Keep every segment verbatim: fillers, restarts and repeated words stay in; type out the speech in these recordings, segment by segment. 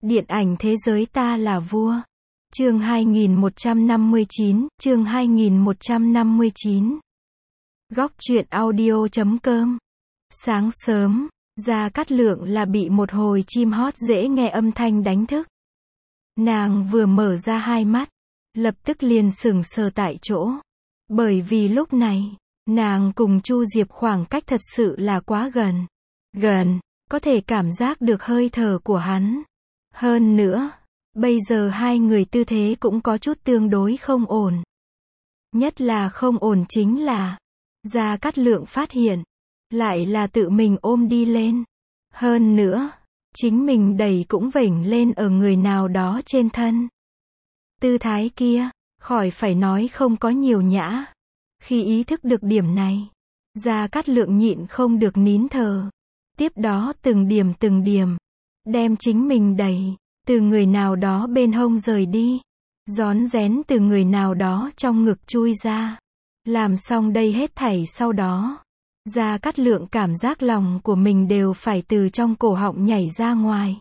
Điện ảnh thế giới ta là vua. Chương hai nghìn một trăm năm mươi chín, chương hai nghìn một trăm năm mươi chín. Góc truyện audio chấm com. Sáng sớm, Gia Cát Lượng là bị một hồi chim hót dễ nghe âm thanh đánh thức. Nàng vừa mở ra hai mắt, lập tức liền sững sờ tại chỗ. Bởi vì lúc này, nàng cùng Chu Diệp khoảng cách thật sự là quá gần. Gần, có thể cảm giác được hơi thở của hắn. Hơn nữa, bây giờ hai người tư thế cũng có chút tương đối không ổn. Nhất là không ổn chính là, Gia Cát Lượng phát hiện, lại là tự mình ôm đi lên. Hơn nữa, chính mình đẩy cũng vểnh lên ở người nào đó trên thân. Tư thái kia, khỏi phải nói không có nhiều nhã. Khi ý thức được điểm này, Gia Cát Lượng nhịn không được nín thở. Tiếp đó từng điểm từng điểm, đem chính mình đẩy, từ người nào đó bên hông rời đi. Rón rén từ người nào đó trong ngực chui ra. Làm xong đây hết thảy sau đó, Gia Cát Lượng cảm giác lòng của mình đều phải từ trong cổ họng nhảy ra ngoài.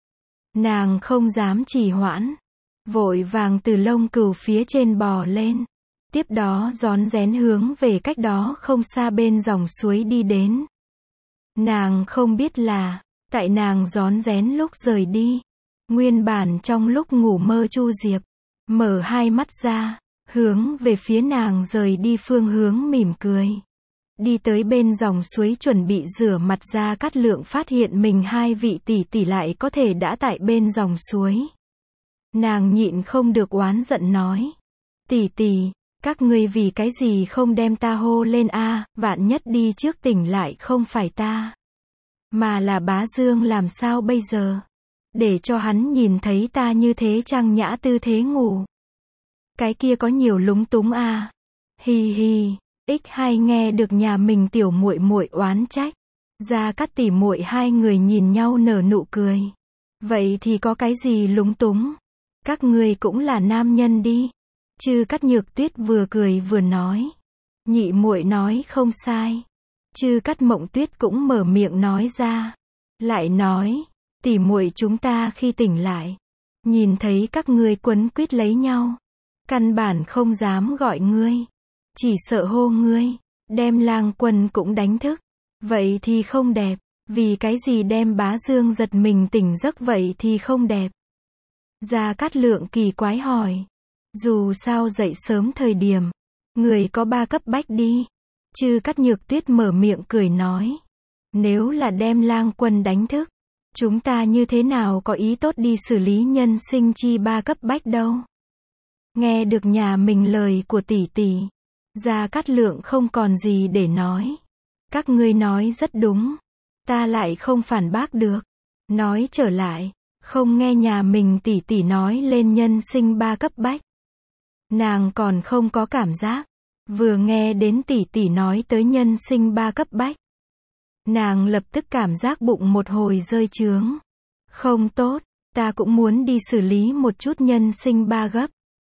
Nàng không dám trì hoãn, vội vàng từ lông cừu phía trên bò lên. Tiếp đó rón rén hướng về cách đó không xa bên dòng suối đi đến. Nàng không biết là, tại nàng rón rén lúc rời đi, nguyên bản trong lúc ngủ mơ Chu Diệp, mở hai mắt ra, hướng về phía nàng rời đi phương hướng mỉm cười. Đi tới bên dòng suối chuẩn bị rửa mặt. Gia Cát Lượng phát hiện mình hai vị tỷ tỷ lại có thể đã tại bên dòng suối. Nàng nhịn không được oán giận nói. Tỷ tỷ, các ngươi vì cái gì không đem ta hô lên a, vạn nhất đi trước tỉnh lại không phải ta, mà là Bá Dương làm sao bây giờ? Để cho hắn nhìn thấy ta như thế trang nhã tư thế ngủ. Cái kia có nhiều lúng túng a. Hi hi, ích hai nghe được nhà mình tiểu muội muội oán trách. Gia Cát tỷ muội hai người nhìn nhau nở nụ cười. Vậy thì có cái gì lúng túng? Các ngươi cũng là nam nhân đi. Chư Cát Nhược Tuyết vừa cười vừa nói. Nhị muội nói không sai. Chư Cát Mộng Tuyết cũng mở miệng nói ra. Lại nói, tỷ muội chúng ta khi tỉnh lại, nhìn thấy các ngươi quấn quýt lấy nhau, căn bản không dám gọi ngươi, chỉ sợ hô ngươi, đem Lang Quân cũng đánh thức. Vậy thì không đẹp, vì cái gì đem Bá Dương giật mình tỉnh giấc vậy thì không đẹp? Gia Cát Lượng kỳ quái hỏi. Dù sao dậy sớm thời điểm, người có ba cấp bách đi. Chư Cát Nhược Tuyết mở miệng cười nói. Nếu là đem Lang Quân đánh thức, chúng ta như thế nào có ý tốt đi xử lý nhân sinh chi ba cấp bách đâu. Nghe được nhà mình lời của tỷ tỷ, Gia Cát Lượng không còn gì để nói. Các ngươi nói rất đúng, ta lại không phản bác được. Nói trở lại, không nghe nhà mình tỷ tỷ nói lên nhân sinh ba cấp bách, nàng còn không có cảm giác. Vừa nghe đến tỷ tỷ nói tới nhân sinh ba cấp bách, nàng lập tức cảm giác bụng một hồi rơi chướng. Không tốt, ta cũng muốn đi xử lý một chút nhân sinh ba gấp.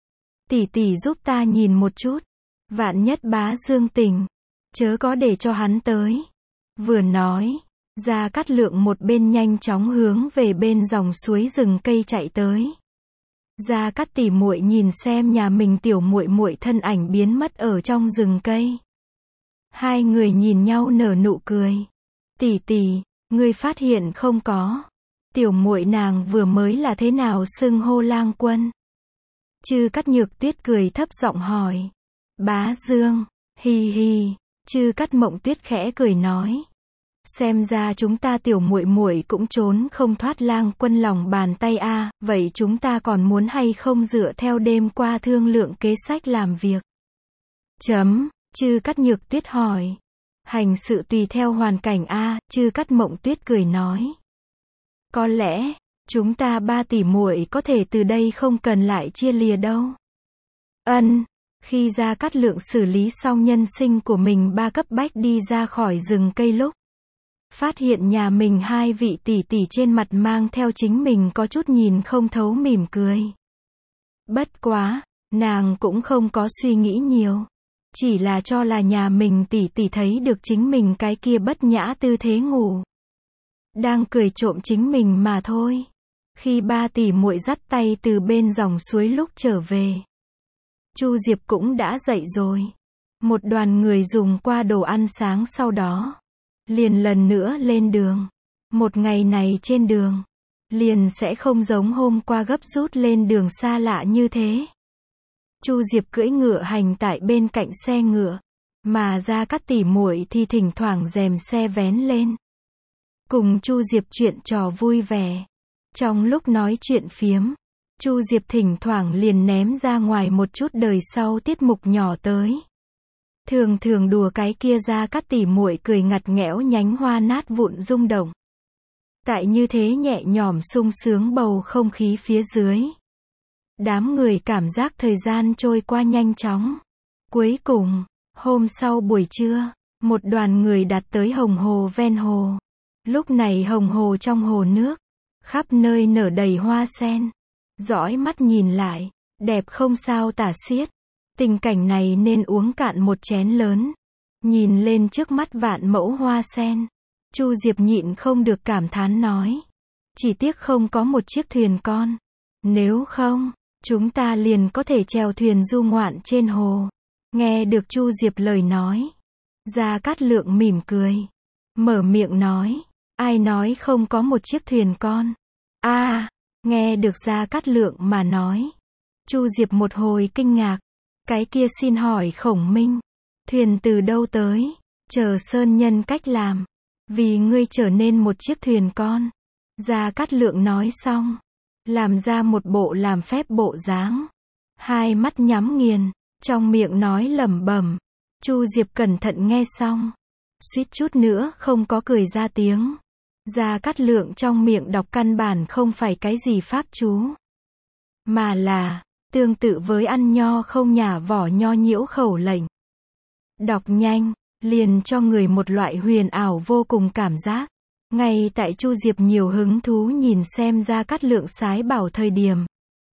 Tỷ tỷ giúp ta nhìn một chút. Vạn nhất Bá Dương tỉnh, chớ có để cho hắn tới. Vừa nói, Gia Cát Lượng một bên nhanh chóng hướng về bên dòng suối rừng cây chạy tới. Gia Cát tỷ muội nhìn xem nhà mình tiểu muội muội thân ảnh biến mất ở trong rừng cây. Hai người nhìn nhau nở nụ cười. Tỷ tỷ, ngươi phát hiện không có? Tiểu muội nàng vừa mới là thế nào xưng hô Lang Quân? Chư Cát Nhược Tuyết cười thấp giọng hỏi. Bá Dương, hi hi. Chư Cát Mộng Tuyết khẽ cười nói. Xem ra chúng ta tiểu muội muội cũng trốn không thoát Lang Quân lòng bàn tay a, vậy chúng ta còn muốn hay không dựa theo đêm qua thương lượng kế sách làm việc? Chấm, Chư Cát Nhược Tuyết hỏi. Hành sự tùy theo hoàn cảnh a, Chư Cát Mộng Tuyết cười nói. Có lẽ, chúng ta ba tỷ muội có thể từ đây không cần lại chia lìa đâu. Ân, khi Gia Cát Lượng xử lý xong nhân sinh của mình ba cấp bách đi ra khỏi rừng cây lúc, phát hiện nhà mình hai vị tỷ tỷ trên mặt mang theo chính mình có chút nhìn không thấu mỉm cười. Bất quá, nàng cũng không có suy nghĩ nhiều. Chỉ là cho là nhà mình tỷ tỷ thấy được chính mình cái kia bất nhã tư thế ngủ, đang cười trộm chính mình mà thôi. Khi ba tỷ muội dắt tay từ bên dòng suối lúc trở về, Chu Diệp cũng đã dậy rồi. Một đoàn người dùng qua đồ ăn sáng sau đó, liền lần nữa lên đường. Một ngày này trên đường, liền sẽ không giống hôm qua gấp rút lên đường xa lạ như thế. Chu Diệp cưỡi ngựa hành tại bên cạnh xe ngựa, mà Gia Cát tỷ muội thì thỉnh thoảng rèm xe vén lên, cùng Chu Diệp chuyện trò vui vẻ. Trong lúc nói chuyện phiếm, Chu Diệp thỉnh thoảng liền ném ra ngoài một chút đời sau tiết mục nhỏ tới. Thường thường đùa cái kia Gia Cát tỷ muội cười ngặt nghẽo nhánh hoa nát vụn rung động. Tại như thế nhẹ nhõm sung sướng bầu không khí phía dưới, đám người cảm giác thời gian trôi qua nhanh chóng. Cuối cùng, hôm sau buổi trưa, một đoàn người đạt tới hồng hồ ven hồ. Lúc này hồng hồ trong hồ nước, khắp nơi nở đầy hoa sen. Dõi mắt nhìn lại, đẹp không sao tả xiết. Tình cảnh này nên uống cạn một chén lớn. Nhìn lên trước mắt vạn mẫu hoa sen, Chu Diệp nhịn không được cảm thán nói. Chỉ tiếc không có một chiếc thuyền con. Nếu không, chúng ta liền có thể chèo thuyền du ngoạn trên hồ. Nghe được Chu Diệp lời nói, Gia Cát Lượng mỉm cười, mở miệng nói. Ai nói không có một chiếc thuyền con? A, à, nghe được Gia Cát Lượng mà nói, Chu Diệp một hồi kinh ngạc. Cái kia xin hỏi Khổng Minh, thuyền từ đâu tới? Chờ sơn nhân cách làm, vì ngươi trở nên một chiếc thuyền con. Gia Cát Lượng nói xong, làm ra một bộ làm phép bộ dáng, hai mắt nhắm nghiền, trong miệng nói lẩm bẩm. Chu Diệp cẩn thận nghe xong, suýt chút nữa không có cười ra tiếng. Gia Cát Lượng trong miệng đọc căn bản không phải cái gì pháp chú, mà là tương tự với ăn nho không nhả vỏ nho nhiễu khẩu lệnh. Đọc nhanh, liền cho người một loại huyền ảo vô cùng cảm giác. Ngay tại Chu Diệp nhiều hứng thú nhìn xem Gia Cát Lượng sái bảo thời điểm,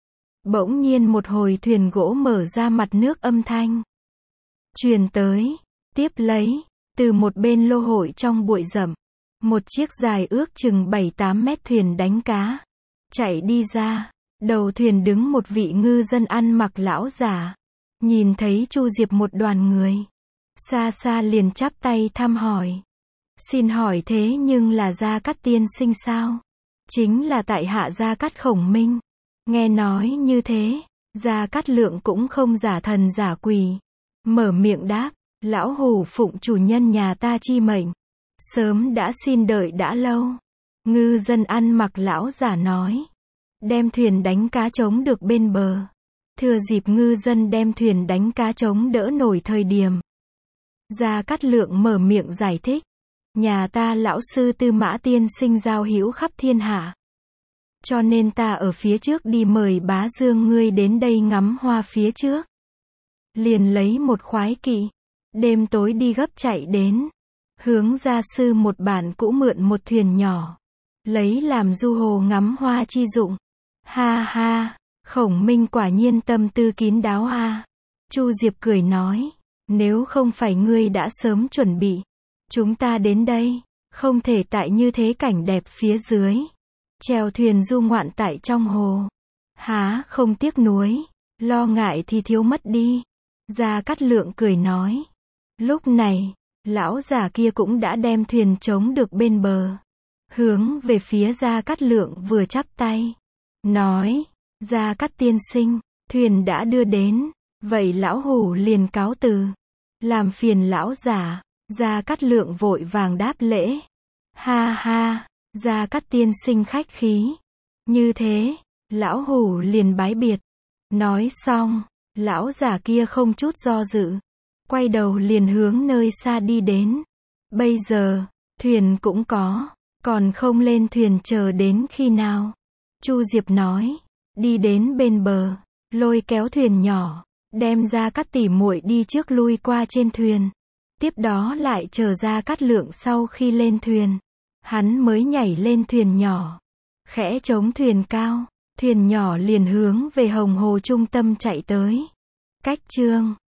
bỗng nhiên một hồi thuyền gỗ mở ra mặt nước âm thanh truyền tới. Tiếp lấy, từ một bên lô hội trong bụi rậm, một chiếc dài ước chừng bảy tám mét thuyền đánh cá chạy đi ra. Đầu thuyền đứng một vị ngư dân ăn mặc lão giả. Nhìn thấy Chu Diệp một đoàn người, xa xa liền chắp tay thăm hỏi. Xin hỏi thế nhưng là Gia Cát tiên sinh sao? Chính là tại hạ Gia Cát Khổng Minh. Nghe nói như thế, Gia Cát Lượng cũng không giả thần giả quỷ, mở miệng đáp. Lão hủ phụng chủ nhân nhà ta chi mệnh, sớm đã xin đợi đã lâu. Ngư dân ăn mặc lão giả nói. Đem thuyền đánh cá chống được bên bờ. Thừa dịp ngư dân đem thuyền đánh cá chống đỡ nổi thời điểm, Gia Cát Lượng mở miệng giải thích. Nhà ta lão sư Tư Mã tiên sinh giao hữu khắp thiên hạ, cho nên ta ở phía trước đi mời bá dương ngươi đến đây ngắm hoa phía trước. Liền lấy một khoái kỵ, đêm tối đi gấp chạy đến, hướng gia sư một bản cũ mượn một thuyền nhỏ, lấy làm du hồ ngắm hoa chi dụng. Ha ha, Khổng Minh quả nhiên tâm tư kín đáo a. Chu Diệp cười nói, nếu không phải ngươi đã sớm chuẩn bị, chúng ta đến đây, không thể tại như thế cảnh đẹp phía dưới, chèo thuyền du ngoạn tại trong hồ. Há không tiếc nuối, lo ngại thì thiếu mất đi. Gia Cát Lượng cười nói. Lúc này, lão già kia cũng đã đem thuyền chống được bên bờ, hướng về phía Gia Cát Lượng vừa chắp tay, nói, Gia Cát tiên sinh, thuyền đã đưa đến, vậy lão hủ liền cáo từ. Làm phiền lão giả. Gia Cát Lượng vội vàng đáp lễ. Ha ha, Gia Cát tiên sinh khách khí. Như thế, lão hủ liền bái biệt. Nói xong, lão già kia không chút do dự, quay đầu liền hướng nơi xa đi đến. Bây giờ, thuyền cũng có, còn không lên thuyền chờ đến khi nào? Chu Diệp nói, đi đến bên bờ, lôi kéo thuyền nhỏ, đem Gia Cát tỷ muội đi trước lui qua trên thuyền. Tiếp đó lại chờ Gia Cát Lượng sau khi lên thuyền, hắn mới nhảy lên thuyền nhỏ, khẽ chống thuyền cao, thuyền nhỏ liền hướng về hồng hồ trung tâm chạy tới. Cách chương